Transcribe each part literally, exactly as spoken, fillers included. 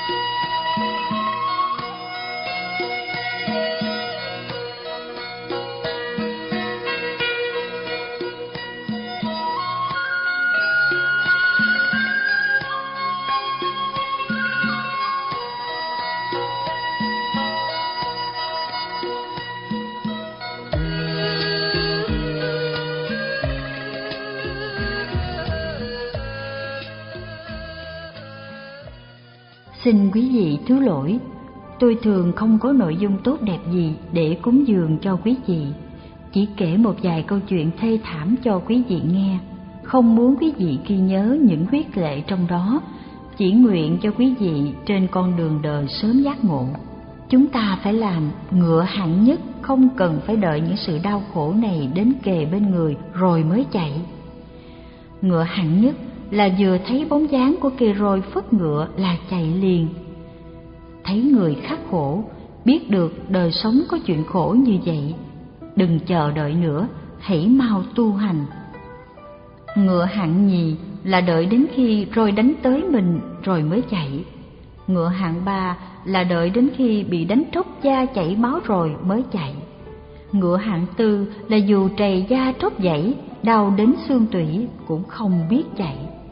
Xin quý vị thứ lỗi, tôi thường không có nội dung tốt đẹp gì để cúng dường cho quý vị, chỉ kể một vài câu chuyện thê thảm cho quý vị nghe, không muốn quý vị ghi nhớ những huyết lệ trong đó, chỉ nguyện cho quý vị trên con đường đời sớm giác ngộ. Chúng ta phải làm ngựa hạng nhất, không cần phải đợi những sự đau khổ này đến kề bên người rồi mới chạy. Ngựa hạng nhất là vừa thấy bóng dáng của cây roi phất ngựa là chạy liền. Thấy người khắc khổ, biết được đời sống có chuyện khổ như vậy, đừng chờ đợi nữa, hãy mau tu hành. Ngựa hạng nhì là đợi đến khi roi đánh tới mình rồi mới chạy. Ngựa hạng ba là đợi đến khi bị đánh tróc da chảy máu rồi mới chạy. Ngựa hạng tư là dù trầy da tróc dãy, đau đến xương tủy cũng không biết chạy.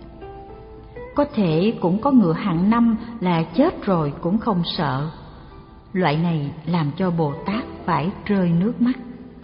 Có thể cũng có ngựa hạng năm là chết rồi cũng không sợ. Loại này làm cho Bồ Tát phải rơi nước mắt.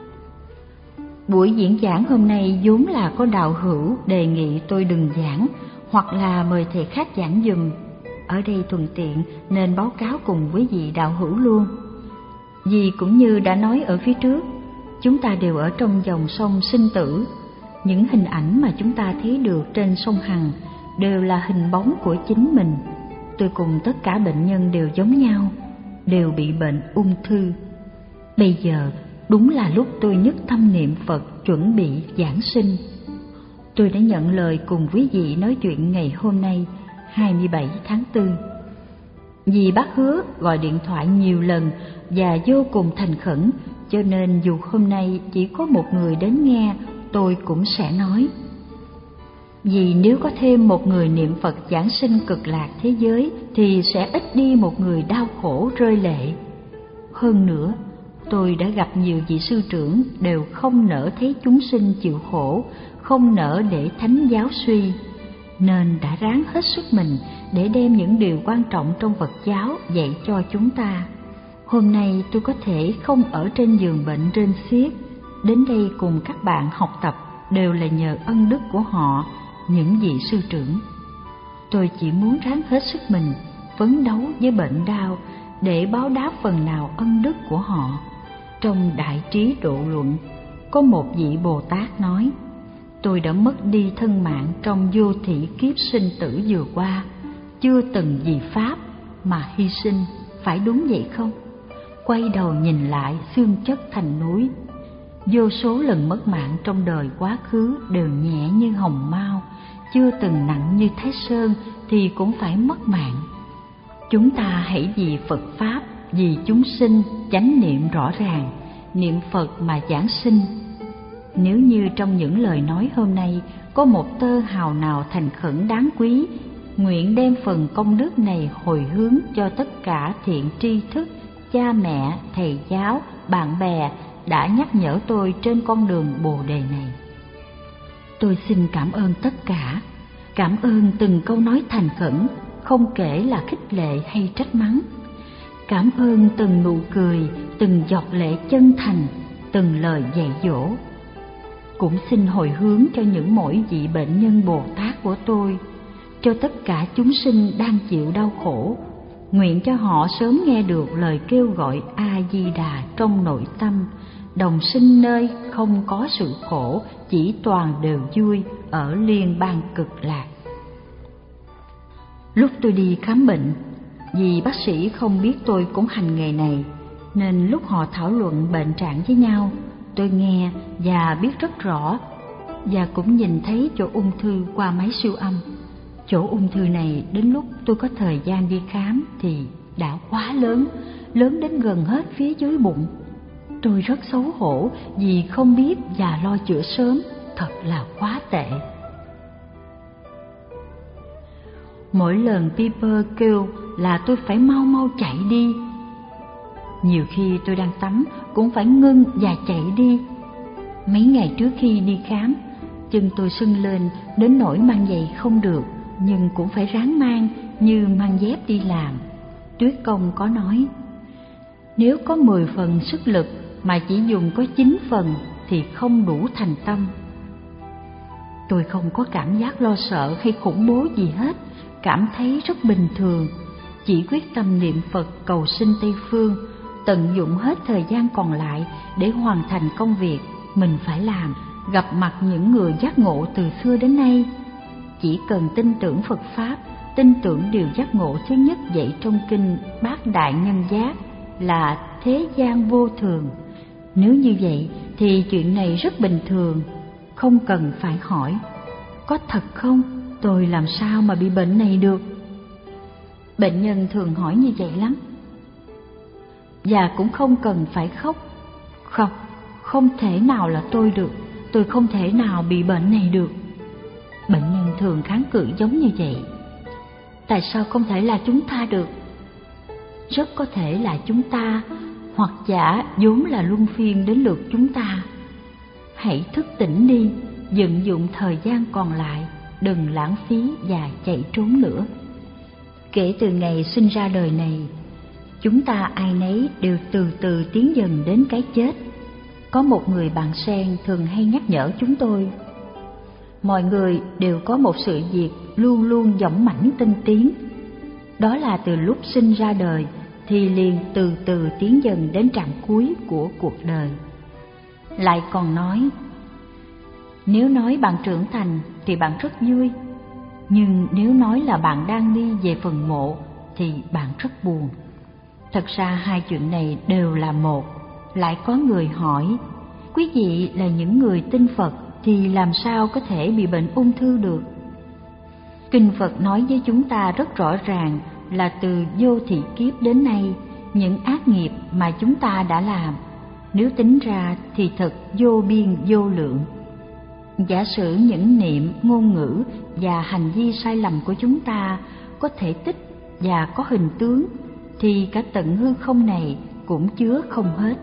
Buổi diễn giảng hôm nay vốn là có đạo hữu đề nghị tôi đừng giảng, hoặc là mời thầy khác giảng giùm. Ở đây thuận tiện nên báo cáo cùng với vị đạo hữu luôn. Vì cũng như đã nói ở phía trước, chúng ta đều ở trong dòng sông sinh tử. Những hình ảnh mà chúng ta thấy được trên sông Hằng đều là hình bóng của chính mình. Tôi cùng tất cả bệnh nhân đều giống nhau, đều bị bệnh ung thư. Bây giờ đúng là lúc tôi nhất tâm niệm Phật chuẩn bị giảng sinh. Tôi đã nhận lời cùng quý vị nói chuyện ngày hôm nay, hai mươi bảy tháng tư. Vì bác hứa gọi điện thoại nhiều lần và vô cùng thành khẩn, cho nên dù hôm nay chỉ có một người đến nghe, tôi cũng sẽ nói. Vì nếu có thêm một người niệm Phật giảng sinh cực lạc thế giới thì sẽ ít đi một người đau khổ rơi lệ. Hơn nữa, tôi đã gặp nhiều vị sư trưởng đều không nỡ thấy chúng sinh chịu khổ, không nỡ để thánh giáo suy, nên đã ráng hết sức mình để đem những điều quan trọng trong Phật giáo dạy cho chúng ta. Hôm nay tôi có thể không ở trên giường bệnh rên xiết, đến đây cùng các bạn học tập đều là nhờ ân đức của họ, những vị sư trưởng. Tôi chỉ muốn ráng hết sức mình, phấn đấu với bệnh đau để báo đáp phần nào ân đức của họ. Trong Đại Trí Độ Luận, có một vị Bồ Tát nói: tôi đã mất đi thân mạng trong vô thị kiếp sinh tử vừa qua, chưa từng vì Pháp mà hy sinh, phải đúng vậy không? Quay đầu nhìn lại, xương chất thành núi. Vô số lần mất mạng trong đời quá khứ đều nhẹ như hồng mao, chưa từng nặng như Thái Sơn thì cũng phải mất mạng. Chúng ta hãy vì Phật Pháp, vì chúng sinh chánh niệm rõ ràng, niệm Phật mà giảng sinh. Nếu như trong những lời nói hôm nay có một tơ hào nào thành khẩn đáng quý, nguyện đem phần công đức này hồi hướng cho tất cả thiện tri thức, cha mẹ, thầy giáo, bạn bè đã nhắc nhở tôi trên con đường Bồ Đề này. Tôi xin cảm ơn tất cả, cảm ơn từng câu nói thành khẩn, không kể là khích lệ hay trách mắng. Cảm ơn từng nụ cười, từng giọt lệ chân thành, từng lời dạy dỗ. Cũng xin hồi hướng cho những mỗi vị bệnh nhân Bồ Tát của tôi, cho tất cả chúng sinh đang chịu đau khổ, nguyện cho họ sớm nghe được lời kêu gọi A-di-đà trong nội tâm, đồng sinh nơi không có sự khổ, chỉ toàn đều vui ở liên bang cực lạc. Lúc tôi đi khám bệnh, vì bác sĩ không biết tôi cũng hành nghề này, nên lúc họ thảo luận bệnh trạng với nhau, tôi nghe và biết rất rõ, và cũng nhìn thấy chỗ ung thư qua máy siêu âm. Chỗ ung thư này đến lúc tôi có thời gian đi khám thì đã quá lớn, lớn đến gần hết phía dưới bụng. Tôi rất xấu hổ vì không biết và lo chữa sớm, thật là quá tệ. Mỗi lần Piper kêu là tôi phải mau mau chạy đi. Nhiều khi tôi đang tắm cũng phải ngưng và chạy đi. Mấy ngày trước khi đi khám, chân tôi sưng lên đến nỗi mang giày không được, nhưng cũng phải ráng mang như mang dép đi làm. Tuyết Công có nói, nếu có mười phần sức lực mà chỉ dùng có chín phần thì không đủ thành tâm. Tôi không có cảm giác lo sợ hay khủng bố gì hết, cảm thấy rất bình thường, chỉ quyết tâm niệm Phật cầu sinh Tây Phương, tận dụng hết thời gian còn lại để hoàn thành công việc mình phải làm, gặp mặt những người giác ngộ từ xưa đến nay. Chỉ cần tin tưởng Phật Pháp, tin tưởng điều giác ngộ thứ nhất dạy trong kinh Bát Đại Nhân Giác là thế gian vô thường. Nếu như vậy thì chuyện này rất bình thường, không cần phải hỏi có thật không, tôi làm sao mà bị bệnh này được. Bệnh nhân thường hỏi như vậy lắm. Và cũng không cần phải khóc. Không, không thể nào là tôi được, tôi không thể nào bị bệnh này được. Bệnh nhân thường kháng cự giống như vậy. Tại sao không thể là chúng ta được? Rất có thể là chúng ta, hoặc giả vốn là luân phiên đến lượt chúng ta. Hãy thức tỉnh đi, vận dụng thời gian còn lại, đừng lãng phí và chạy trốn nữa. Kể từ ngày sinh ra đời này, chúng ta ai nấy đều từ từ tiến dần đến cái chết. Có một người bạn sen thường hay nhắc nhở chúng tôi, mọi người đều có một sự việc luôn luôn dõng mãnh tinh tiến. Đó là từ lúc sinh ra đời thì liền từ từ tiến dần đến trạm cuối của cuộc đời. Lại còn nói, nếu nói bạn trưởng thành thì bạn rất vui, nhưng nếu nói là bạn đang đi về phần mộ thì bạn rất buồn. Thật ra hai chuyện này đều là một. Lại có người hỏi, quý vị là những người tin Phật thì làm sao có thể bị bệnh ung thư được? Kinh Phật nói với chúng ta rất rõ ràng là từ vô thị kiếp đến nay, những ác nghiệp mà chúng ta đã làm, nếu tính ra thì thật vô biên vô lượng. Giả sử những niệm, ngôn ngữ và hành vi sai lầm của chúng ta có thể tích và có hình tướng, thì cả tận hư không này cũng chứa không hết.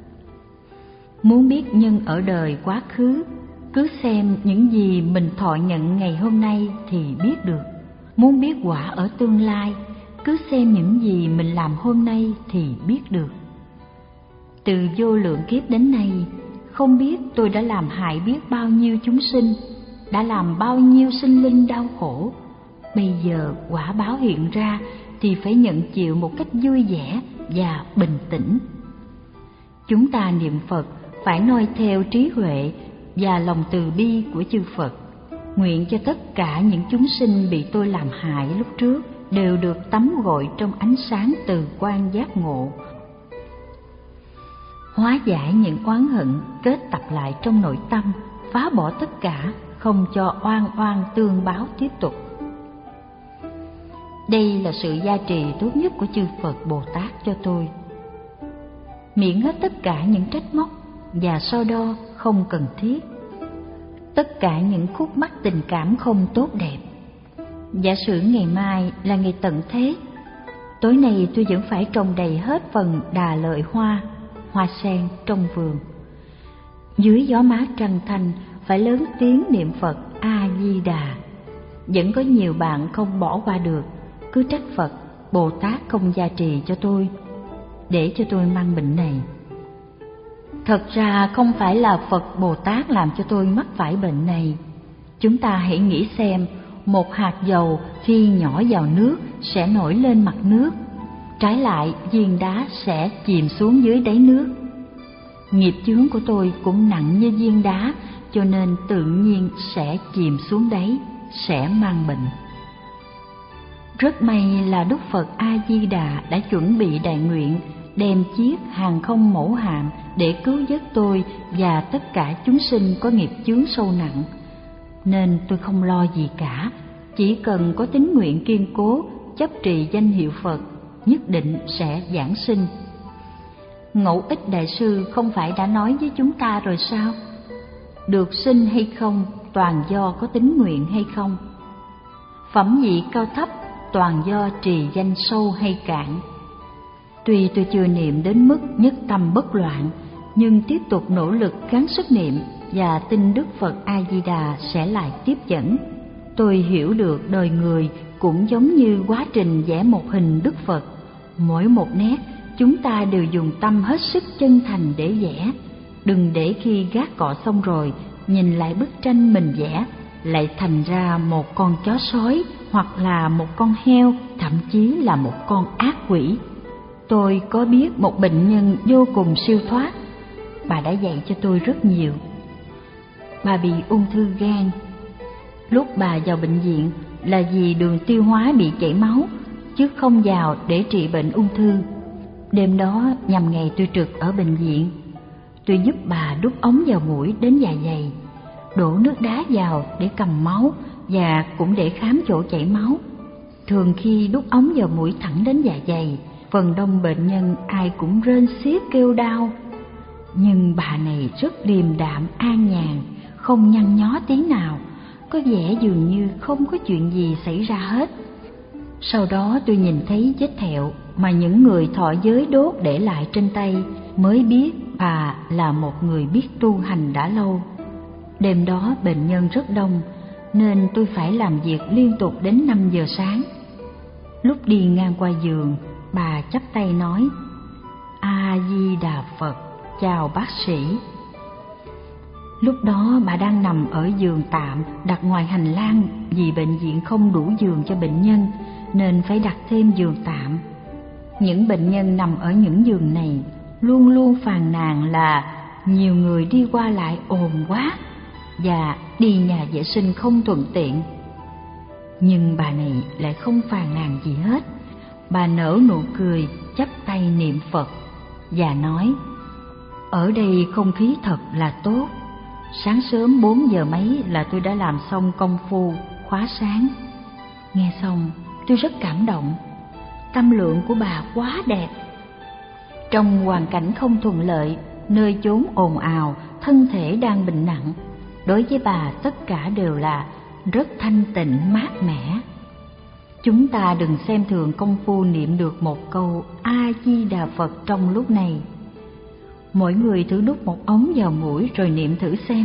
Muốn biết nhân ở đời quá khứ, cứ xem những gì mình thọ nhận ngày hôm nay thì biết được. Muốn biết quả ở tương lai, cứ xem những gì mình làm hôm nay thì biết được. Từ vô lượng kiếp đến nay, không biết tôi đã làm hại biết bao nhiêu chúng sinh, đã làm bao nhiêu sinh linh đau khổ. Bây giờ quả báo hiện ra thì phải nhận chịu một cách vui vẻ và bình tĩnh. Chúng ta niệm Phật phải noi theo trí huệ và lòng từ bi của chư Phật. Nguyện cho tất cả những chúng sinh bị tôi làm hại lúc trước đều được tắm gội trong ánh sáng từ quan giác ngộ, hóa giải những oán hận kết tập lại trong nội tâm, phá bỏ tất cả, không cho oan oan tương báo tiếp tục. Đây là sự gia trì tốt nhất của chư Phật Bồ Tát cho tôi. Miễn hết tất cả những trách móc và so đo không cần thiết, tất cả những khúc mắc tình cảm không tốt đẹp. Giả sử ngày mai là ngày tận thế, tối nay tôi vẫn phải trồng đầy hết phần đà lợi hoa, hoa sen trong vườn. Dưới gió mát trăng thanh phải lớn tiếng niệm Phật A Di Đà. Vẫn có nhiều bạn không bỏ qua được, cứ trách Phật Bồ Tát không gia trì cho tôi, để cho tôi mang bệnh này. Thật ra không phải là Phật Bồ Tát làm cho tôi mắc phải bệnh này. Chúng ta hãy nghĩ xem, một hạt dầu khi nhỏ vào nước sẽ nổi lên mặt nước, trái lại viên đá sẽ chìm xuống dưới đáy nước. Nghiệp chướng của tôi cũng nặng như viên đá, cho nên tự nhiên sẽ chìm xuống đáy, sẽ mang bệnh. Rất may là Đức Phật A Di Đà đã chuẩn bị đại nguyện đem chiếc hàng không mẫu hạm để cứu vớt tôi và tất cả chúng sinh có nghiệp chướng sâu nặng, nên tôi không lo gì cả. Chỉ cần có tín nguyện kiên cố, chấp trì danh hiệu Phật, nhất định sẽ giảng sinh. Ngẫu Ích Đại Sư không phải đã nói với chúng ta rồi sao? Được sinh hay không toàn do có tín nguyện hay không. Phẩm vị cao thấp toàn do trì danh sâu hay cạn. Tuy tôi chưa niệm đến mức nhất tâm bất loạn, nhưng tiếp tục nỗ lực gắng sức niệm và tin Đức Phật A Di Đà sẽ lại tiếp dẫn. Tôi hiểu được đời người cũng giống như quá trình vẽ một hình Đức Phật. Mỗi một nét chúng ta đều dùng tâm hết sức chân thành để vẽ. Đừng để khi gác cọ xong rồi, nhìn lại bức tranh mình vẽ lại thành ra một con chó sói hoặc là một con heo, thậm chí là một con ác quỷ. Tôi có biết một bệnh nhân vô cùng siêu thoát. Bà đã dạy cho tôi rất nhiều. Bà bị ung thư gan. Lúc bà vào bệnh viện là vì đường tiêu hóa bị chảy máu, chứ không vào để trị bệnh ung thư. Đêm đó nhằm ngày tôi trực ở bệnh viện, tôi giúp bà đút ống vào mũi đến dạ dày, đổ nước đá vào để cầm máu và cũng để khám chỗ chảy máu. Thường khi đút ống vào mũi thẳng đến dạ dày, phần đông bệnh nhân ai cũng rên xiết kêu đau. Nhưng bà này rất điềm đạm an nhàn, không nhăn nhó tí nào, có vẻ dường như không có chuyện gì xảy ra hết. Sau đó tôi nhìn thấy vết thẹo mà những người thọ giới đốt để lại trên tay, mới biết bà là một người biết tu hành đã lâu. Đêm đó bệnh nhân rất đông, nên tôi phải làm việc liên tục đến năm giờ sáng. Lúc đi ngang qua giường, bà chắp tay nói: A Di Đà Phật, chào bác sĩ. Lúc đó bà đang nằm ở giường tạm đặt ngoài hành lang, vì bệnh viện không đủ giường cho bệnh nhân nên phải đặt thêm giường tạm. Những bệnh nhân nằm ở những giường này luôn luôn phàn nàn là nhiều người đi qua lại ồn quá và đi nhà vệ sinh không thuận tiện. Nhưng bà này lại không phàn nàn gì hết. Bà nở nụ cười, chắp tay niệm Phật và nói: ở đây không khí thật là tốt. Sáng sớm bốn giờ mấy là tôi đã làm xong công phu khóa sáng. Nghe xong tôi rất cảm động. Tâm lượng của bà quá đẹp. Trong hoàn cảnh không thuận lợi, nơi chốn ồn ào, thân thể đang bệnh nặng, đối với bà tất cả đều là rất thanh tịnh mát mẻ. Chúng ta đừng xem thường công phu niệm được một câu A Di Đà Phật trong lúc này. Mỗi người thử đút một ống vào mũi rồi niệm thử xem.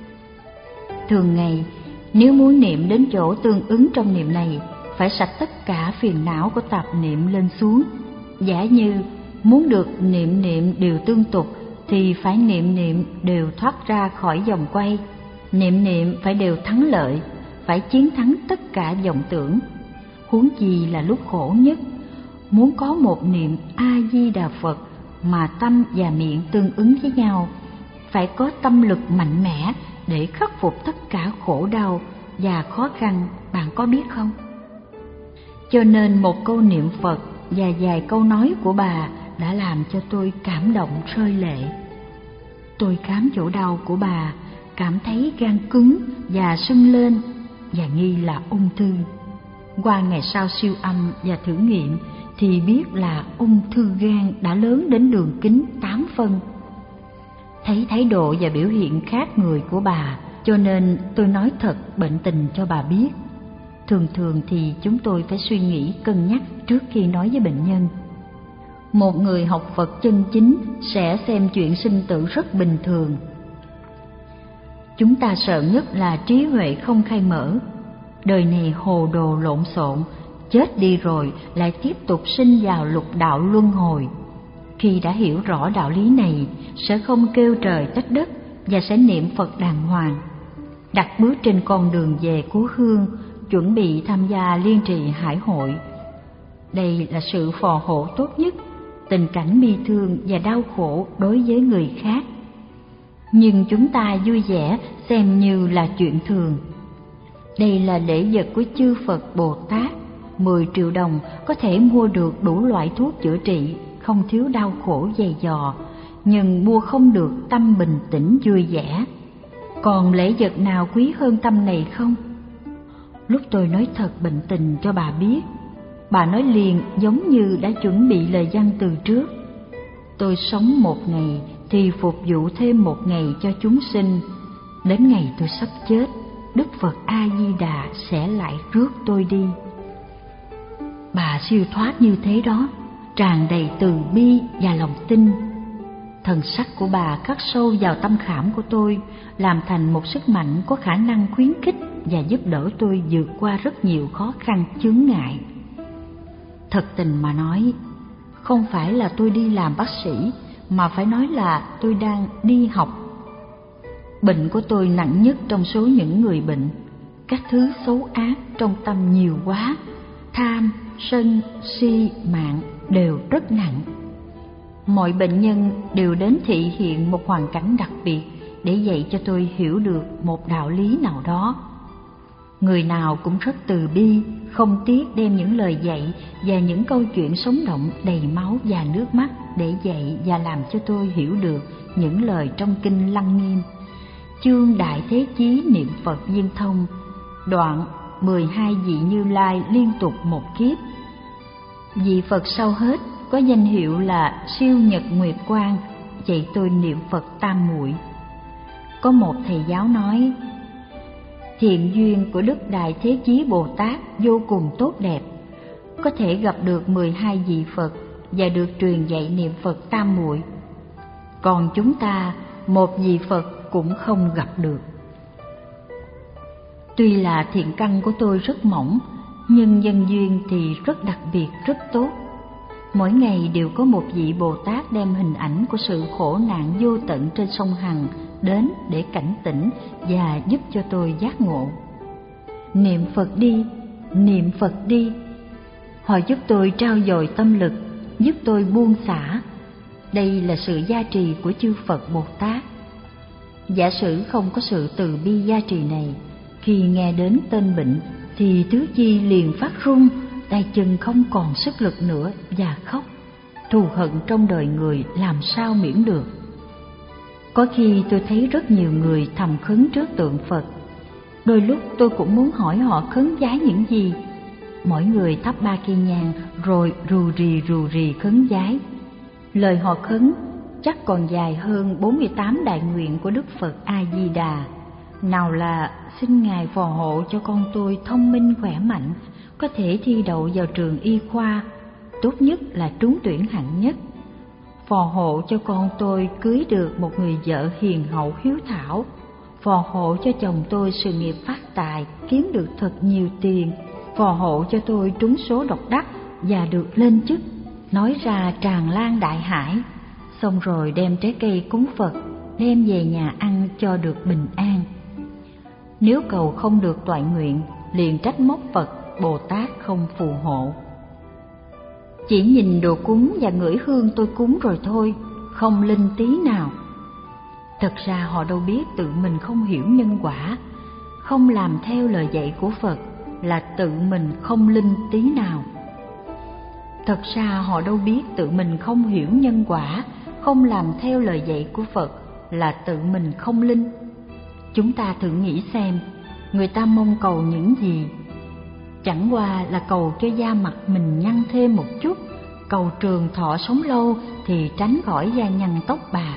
Thường ngày, nếu muốn niệm đến chỗ tương ứng trong niệm này, phải sạch tất cả phiền não của tạp niệm lên xuống. Giả như muốn được niệm niệm đều tương tục thì phải niệm niệm đều thoát ra khỏi vòng quay. Niệm niệm phải đều thắng lợi, phải chiến thắng tất cả vọng tưởng. Huống chi là lúc khổ nhất, muốn có một niệm A Di Đà Phật mà tâm và miệng tương ứng với nhau, phải có tâm lực mạnh mẽ để khắc phục tất cả khổ đau và khó khăn, bạn có biết không? Cho nên một câu niệm Phật và vài câu nói của bà đã làm cho tôi cảm động rơi lệ. Tôi khám chỗ đau của bà, cảm thấy gan cứng và sưng lên và nghi là ung thư. Qua ngày sau siêu âm và thử nghiệm thì biết là ung thư gan đã lớn đến đường kính tám phân. Thấy thái độ và biểu hiện khác người của bà, cho nên tôi nói thật bệnh tình cho bà biết. Thường thường thì chúng tôi phải suy nghĩ cân nhắc trước khi nói với bệnh nhân. Một người học Phật chân chính sẽ xem chuyện sinh tử rất bình thường. Chúng ta sợ nhất là trí huệ không khai mở. Đời này hồ đồ lộn xộn, chết đi rồi lại tiếp tục sinh vào lục đạo luân hồi. Khi đã hiểu rõ đạo lý này, sẽ không kêu trời trách đất và sẽ niệm Phật đàng hoàng, đặt bước trên con đường về cố hương, chuẩn bị tham gia liên trì hải hội. Đây là sự phò hộ tốt nhất, tình cảnh bi thương và đau khổ đối với người khác. Nhưng chúng ta vui vẻ xem như là chuyện thường. Đây là lễ vật của chư Phật Bồ Tát. Mười triệu đồng có thể mua được đủ loại thuốc chữa trị, không thiếu đau khổ dày dò, nhưng mua không được tâm bình tĩnh vui vẻ. Còn lễ vật nào quý hơn tâm này không? Lúc tôi nói thật bệnh tình cho bà biết, bà nói liền giống như đã chuẩn bị lời văn từ trước. Tôi sống một ngày thì phục vụ thêm một ngày cho chúng sinh. Đến ngày tôi sắp chết, Đức Phật A Di Đà sẽ lại rước tôi đi. siêu thoát như thế đó, tràn đầy từ bi và lòng tin. Thần sắc của bà khắc sâu vào tâm khảm của tôi, làm thành một sức mạnh có khả năng khuyến khích và giúp đỡ tôi vượt qua rất nhiều khó khăn chướng ngại. Thật tình mà nói, không phải là tôi đi làm bác sĩ, mà phải nói là tôi đang đi học. Bệnh của tôi nặng nhất trong số những người bệnh. Các thứ xấu ác trong tâm nhiều quá, tham, sân, si, mạng đều rất nặng. Mọi bệnh nhân đều đến thị hiện một hoàn cảnh đặc biệt để dạy cho tôi hiểu được một đạo lý nào đó. Người nào cũng rất từ bi, không tiếc đem những lời dạy và những câu chuyện sống động đầy máu và nước mắt để dạy và làm cho tôi hiểu được những lời trong kinh Lăng Nghiêm. Chương Đại Thế Chí niệm Phật viên thông, đoạn mười hai vị Như Lai liên tục một kiếp. Vị Phật sau hết có danh hiệu là Siêu Nhật Nguyệt Quang, dạy tôi niệm Phật tam muội. Có một thầy giáo nói, thiện duyên của Đức Đại Thế Chí Bồ Tát vô cùng tốt đẹp, có thể gặp được mười hai vị Phật và được truyền dạy niệm Phật tam muội. Còn chúng ta, một vị Phật cũng không gặp được. Tuy là thiện căn của tôi rất mỏng, nhưng nhân duyên thì rất đặc biệt, rất tốt. Mỗi ngày đều có một vị Bồ Tát đem hình ảnh của sự khổ nạn vô tận trên sông Hằng đến để cảnh tỉnh và giúp cho tôi giác ngộ. Niệm Phật đi, niệm Phật đi. Họ giúp tôi trao dồi tâm lực, giúp tôi buông xả. Đây là sự gia trì của chư Phật Bồ Tát. Giả sử không có sự từ bi gia trì này, khi nghe đến tên bệnh thì tứ chi liền phát run, tay chân không còn sức lực nữa và khóc. Thù hận trong đời người làm sao miễn được. Có khi tôi thấy rất nhiều người thầm khấn trước tượng Phật. Đôi lúc tôi cũng muốn hỏi họ khấn vái những gì. Mỗi người thắp ba cây nhang rồi rù rì rù rì khấn vái. Lời họ khấn chắc còn dài hơn bốn mươi tám đại nguyện của Đức Phật A Di Đà. Nào là xin Ngài phò hộ cho con tôi thông minh khỏe mạnh, có thể thi đậu vào trường y khoa, tốt nhất là trúng tuyển hạng nhất. Phò hộ cho con tôi cưới được một người vợ hiền hậu hiếu thảo. Phò hộ cho chồng tôi sự nghiệp phát tài, kiếm được thật nhiều tiền. Phò hộ cho tôi trúng số độc đắc và được lên chức. Nói ra tràn lan đại hải, xong rồi đem trái cây cúng Phật, đem về nhà ăn cho được bình an. Nếu cầu không được toại nguyện, liền trách móc Phật Bồ Tát không phù hộ. Chỉ nhìn đồ cúng và ngửi hương tôi cúng rồi thôi, không linh tí nào. Thật ra họ đâu biết tự mình không hiểu nhân quả, không làm theo lời dạy của Phật là tự mình không linh tí nào. Thật ra họ đâu biết tự mình không hiểu nhân quả, không làm theo lời dạy của Phật là tự mình không linh. Chúng ta thử nghĩ xem, người ta mong cầu những gì? Chẳng qua là cầu cho da mặt mình nhăn thêm một chút, cầu trường thọ sống lâu thì tránh khỏi da nhăn tóc bạc.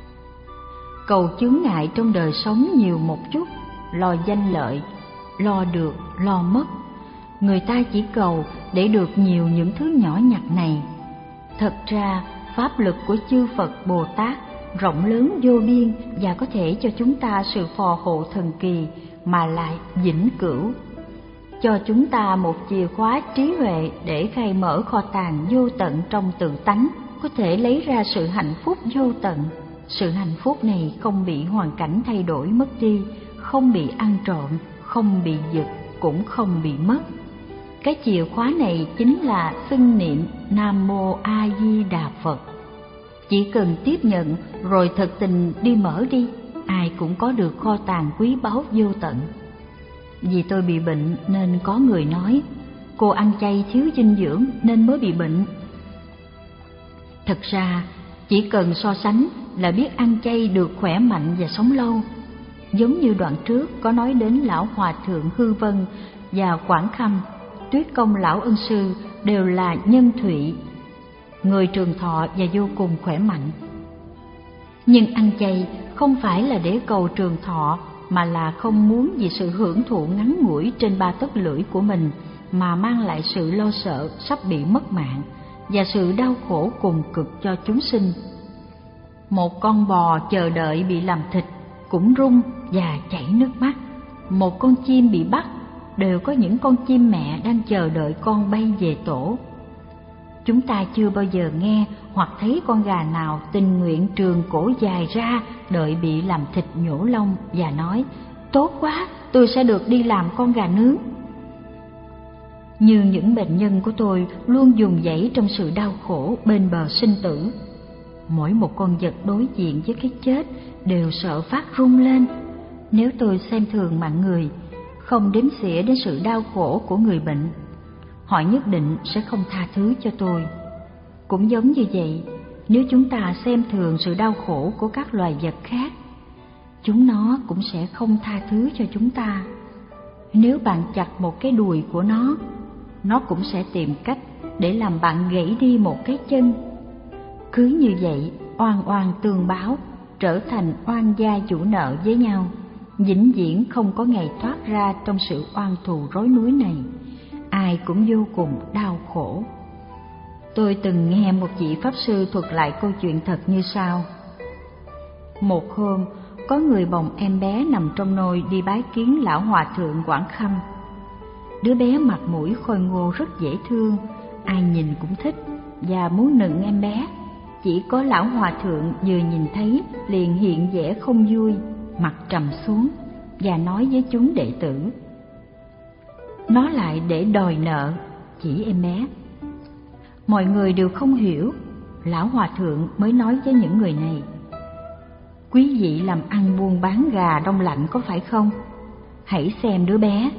Cầu chướng ngại trong đời sống nhiều một chút, lo danh lợi, lo được, lo mất. Người ta chỉ cầu để được nhiều những thứ nhỏ nhặt này. Thật ra, pháp lực của chư Phật Bồ Tát rộng lớn vô biên và có thể cho chúng ta sự phò hộ thần kỳ mà lại vĩnh cửu. Cho chúng ta một chìa khóa trí huệ để khai mở kho tàng vô tận trong tự tánh, có thể lấy ra sự hạnh phúc vô tận. Sự hạnh phúc này không bị hoàn cảnh thay đổi mất đi, không bị ăn trộm, không bị giật, cũng không bị mất. Cái chìa khóa này chính là xưng niệm Nam Mô A Di Đà Phật. Chỉ cần tiếp nhận rồi thật tình đi mở đi, ai cũng có được kho tàng quý báu vô tận. Vì tôi bị bệnh nên có người nói cô ăn chay thiếu dinh dưỡng nên mới bị bệnh. Thật ra chỉ cần so sánh là biết ăn chay được khỏe mạnh và sống lâu. Giống như đoạn trước có nói đến lão hòa thượng Hư Vân và Quảng Khâm, Tuyết Công lão ân sư đều là nhân thụy, người trường thọ và vô cùng khỏe mạnh. Nhưng ăn chay không phải là để cầu trường thọ, mà là không muốn vì sự hưởng thụ ngắn ngủi trên ba tấc lưỡi của mình mà mang lại sự lo sợ sắp bị mất mạng và sự đau khổ cùng cực cho chúng sinh. Một con bò chờ đợi bị làm thịt cũng run và chảy nước mắt. Một con chim bị bắt, đều có những con chim mẹ đang chờ đợi con bay về tổ. Chúng ta chưa bao giờ nghe hoặc thấy con gà nào tình nguyện trường cổ dài ra đợi bị làm thịt nhổ lông và nói: tốt quá, tôi sẽ được đi làm con gà nướng. Như những bệnh nhân của tôi luôn dùng dãy trong sự đau khổ bên bờ sinh tử. Mỗi một con vật đối diện với cái chết đều sợ phát run lên. Nếu tôi xem thường mạng người, không đếm xỉa đến sự đau khổ của người bệnh, họ nhất định sẽ không tha thứ cho tôi. Cũng giống như vậy, nếu chúng ta xem thường sự đau khổ của các loài vật khác, chúng nó cũng sẽ không tha thứ cho chúng ta. Nếu bạn chặt một cái đùi của nó, nó cũng sẽ tìm cách để làm bạn gãy đi một cái chân. Cứ như vậy, oan oan tương báo, trở thành oan gia chủ nợ với nhau, vĩnh viễn không có ngày thoát ra trong sự oan thù rối núi này. Ai cũng vô cùng đau khổ. Tôi từng nghe một vị pháp sư thuật lại câu chuyện thật như sau. Một hôm, có người bồng em bé nằm trong nôi đi bái kiến lão hòa thượng Quảng Khâm. Đứa bé mặt mũi khôi ngô rất dễ thương, ai nhìn cũng thích và muốn nựng em bé. Chỉ có lão hòa thượng vừa nhìn thấy liền hiện vẻ không vui, mặt trầm xuống và nói với chúng đệ tử: nó lại để đòi nợ, chỉ em bé. Mọi người đều không hiểu, lão hòa thượng mới nói với những người này: quý vị làm ăn buôn bán gà đông lạnh có phải không? Hãy xem đứa bé.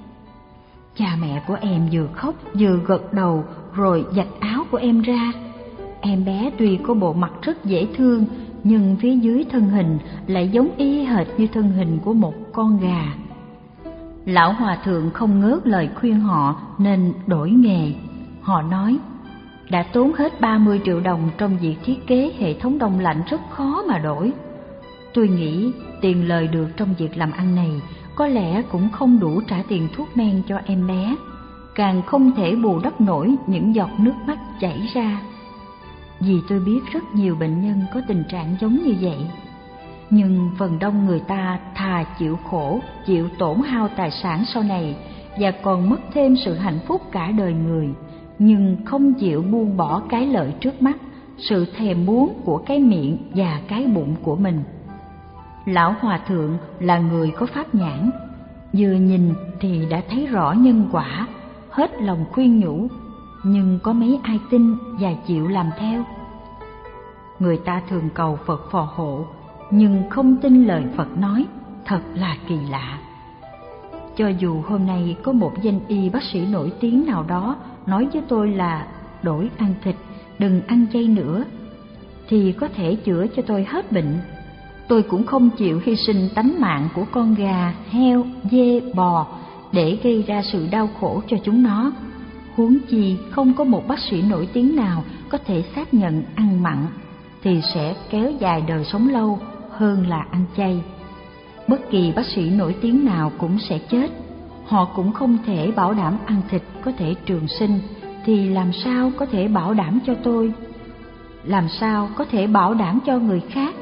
Cha mẹ của em vừa khóc vừa gật đầu rồi vạch áo của em ra. Em bé tuy có bộ mặt rất dễ thương, nhưng phía dưới thân hình lại giống y hệt như thân hình của một con gà. Lão hòa thượng không ngớt lời khuyên họ nên đổi nghề. Họ nói: đã tốn hết ba mươi triệu đồng trong việc thiết kế hệ thống đông lạnh rất khó mà đổi. Tôi nghĩ tiền lời được trong việc làm ăn này có lẽ cũng không đủ trả tiền thuốc men cho em bé, càng không thể bù đắp nổi những giọt nước mắt chảy ra. Vì tôi biết rất nhiều bệnh nhân có tình trạng giống như vậy. Nhưng phần đông người ta thà chịu khổ, chịu tổn hao tài sản sau này và còn mất thêm sự hạnh phúc cả đời người, nhưng không chịu buông bỏ cái lợi trước mắt, sự thèm muốn của cái miệng và cái bụng của mình. Lão hòa thượng là người có pháp nhãn, vừa nhìn thì đã thấy rõ nhân quả, hết lòng khuyên nhủ, nhưng có mấy ai tin và chịu làm theo. Người ta thường cầu Phật phò hộ, nhưng không tin lời Phật nói, thật là kỳ lạ. Cho dù hôm nay có một danh y bác sĩ nổi tiếng nào đó nói với tôi là đổi ăn thịt, đừng ăn chay nữa, thì có thể chữa cho tôi hết bệnh, tôi cũng không chịu hy sinh tánh mạng của con gà, heo, dê, bò để gây ra sự đau khổ cho chúng nó. Huống chi không có một bác sĩ nổi tiếng nào có thể xác nhận ăn mặn thì sẽ kéo dài đời sống lâu hơn là ăn chay. Bất kỳ bác sĩ nổi tiếng nào cũng sẽ chết. Họ cũng không thể bảo đảm ăn thịt có thể trường sinh, thì làm sao có thể bảo đảm cho tôi? Làm sao có thể bảo đảm cho người khác?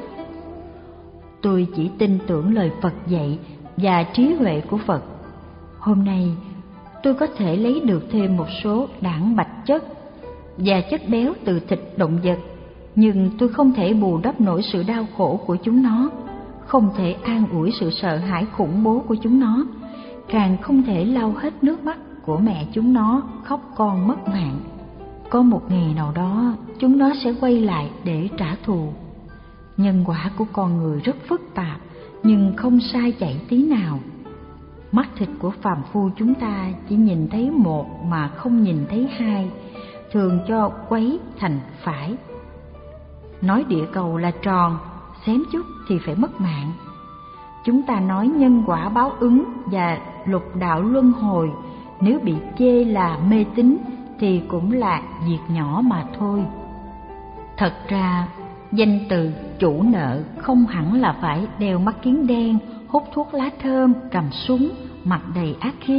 Tôi chỉ tin tưởng lời Phật dạy và trí huệ của Phật. Hôm nay tôi có thể lấy được thêm một số đạm bạch chất và chất béo từ thịt động vật, nhưng tôi không thể bù đắp nổi sự đau khổ của chúng nó, không thể an ủi sự sợ hãi khủng bố của chúng nó, càng không thể lau hết nước mắt của mẹ chúng nó khóc con mất mạng. Có một ngày nào đó chúng nó sẽ quay lại để trả thù. Nhân quả của con người rất phức tạp, nhưng không sai chạy tí nào. Mắt thịt của phàm phu chúng ta chỉ nhìn thấy một mà không nhìn thấy hai, thường cho quấy thành phải. Nói địa cầu là tròn, xém chút thì phải mất mạng. Chúng ta nói nhân quả báo ứng và lục đạo luân hồi, nếu bị chê là mê tín thì cũng là việc nhỏ mà thôi. Thật ra, danh từ chủ nợ không hẳn là phải đeo mắt kiếng đen, hút thuốc lá thơm, cầm súng, mặt đầy ác khí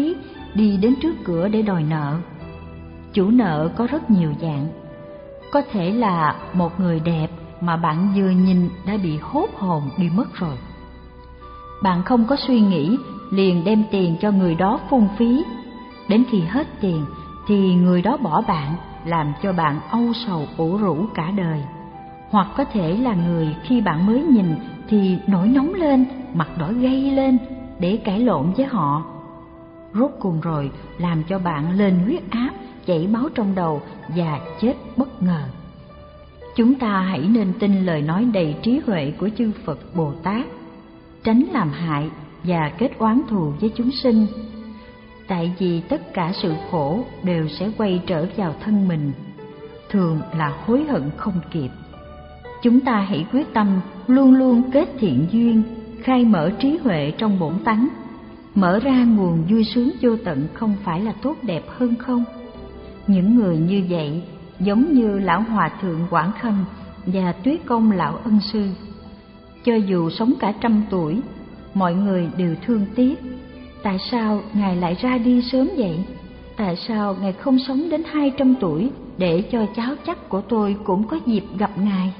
đi đến trước cửa để đòi nợ. Chủ nợ có rất nhiều dạng. Có thể là một người đẹp mà bạn vừa nhìn đã bị hốt hồn đi mất rồi. Bạn không có suy nghĩ, liền đem tiền cho người đó phung phí. Đến khi hết tiền thì người đó bỏ bạn, làm cho bạn âu sầu ủ rũ cả đời. Hoặc có thể là người khi bạn mới nhìn thì nổi nóng lên, mặt đỏ gay lên để cãi lộn với họ. Rốt cuộc rồi làm cho bạn lên huyết áp, chảy máu trong đầu và chết bất ngờ. Chúng ta hãy nên tin lời nói đầy trí huệ của chư Phật Bồ Tát, tránh làm hại và kết oán thù với chúng sinh. Tại vì tất cả sự khổ đều sẽ quay trở vào thân mình, thường là hối hận không kịp. Chúng ta hãy quyết tâm luôn luôn kết thiện duyên, khai mở trí huệ trong bổn tánh, mở ra nguồn vui sướng vô tận không phải là tốt đẹp hơn không? Những người như vậy giống như Lão Hòa Thượng Quảng Khâm và Tuyết Công Lão Ân Sư. Cho dù sống cả trăm tuổi, mọi người đều thương tiếc. Tại sao Ngài lại ra đi sớm vậy? Tại sao Ngài không sống đến hai trăm tuổi để cho cháu chắc của tôi cũng có dịp gặp Ngài?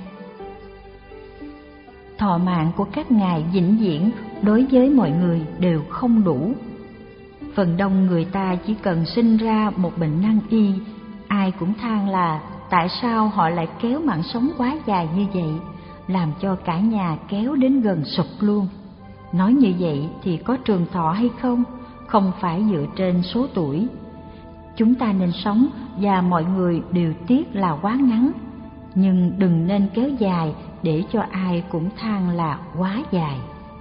Thọ mạng của các ngài vĩnh viễn đối với mọi người đều không đủ. Phần đông người ta chỉ cần sinh ra một bệnh nan y, ai cũng than là tại sao họ lại kéo mạng sống quá dài như vậy, làm cho cả nhà kéo đến gần sụp luôn. Nói như vậy thì có trường thọ hay không? Không phải dựa trên số tuổi. Chúng ta nên sống và mọi người đều tiếc là quá ngắn, nhưng đừng nên kéo dài để cho ai cũng than là quá dài.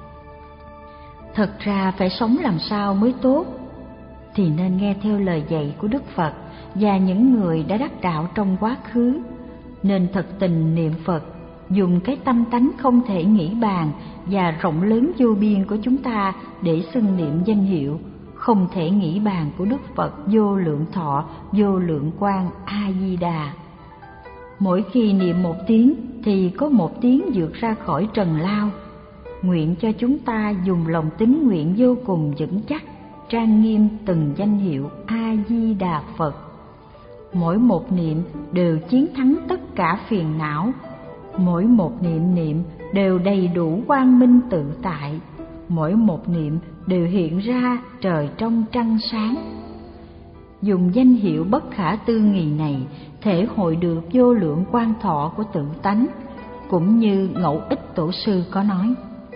Thật ra phải sống làm sao mới tốt, thì nên nghe theo lời dạy của Đức Phật và những người đã đắc đạo trong quá khứ. Nên thật tình niệm Phật, dùng cái tâm tánh không thể nghĩ bàn và rộng lớn vô biên của chúng ta để xưng niệm danh hiệu không thể nghĩ bàn của Đức Phật vô lượng thọ, vô lượng quang A Di Đà. Mỗi khi niệm một tiếng thì có một tiếng vượt ra khỏi trần lao. Nguyện cho chúng ta dùng lòng tín nguyện vô cùng vững chắc, trang nghiêm từng danh hiệu A Di Đà Phật. Mỗi một niệm đều chiến thắng tất cả phiền não, mỗi một niệm niệm đều đầy đủ quang minh tự tại, mỗi một niệm đều hiện ra trời trong trăng sáng. Dùng danh hiệu bất khả tư nghì này thể hội được vô lượng quang thọ của tự tánh, cũng như Ngẫu Ích Tổ sư có nói: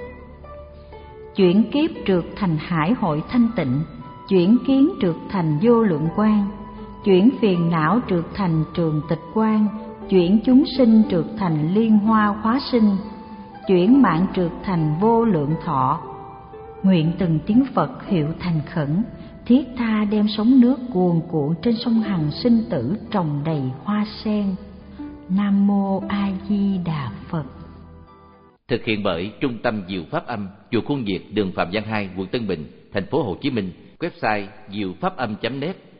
chuyển kiếp trượt thành hải hội thanh tịnh, chuyển kiến trượt thành vô lượng quang, chuyển phiền não trượt thành trường tịch quang, chuyển chúng sinh trượt thành liên hoa hóa sinh, chuyển mạng trượt thành vô lượng thọ. Nguyện từng tiếng Phật hiệu thành khẩn, thiết tha đem sóng nước cuồn cuộn trên sông Hằng sinh tử trồng đầy hoa sen. Nam mô A Di Đà Phật. Thực hiện bởi Trung tâm Diệu Pháp Âm, chùa Khuôn Việt, đường Phạm Văn hai, quận Tân Bình, thành phố Hồ Chí Minh. Website diệu pháp âm chấm net.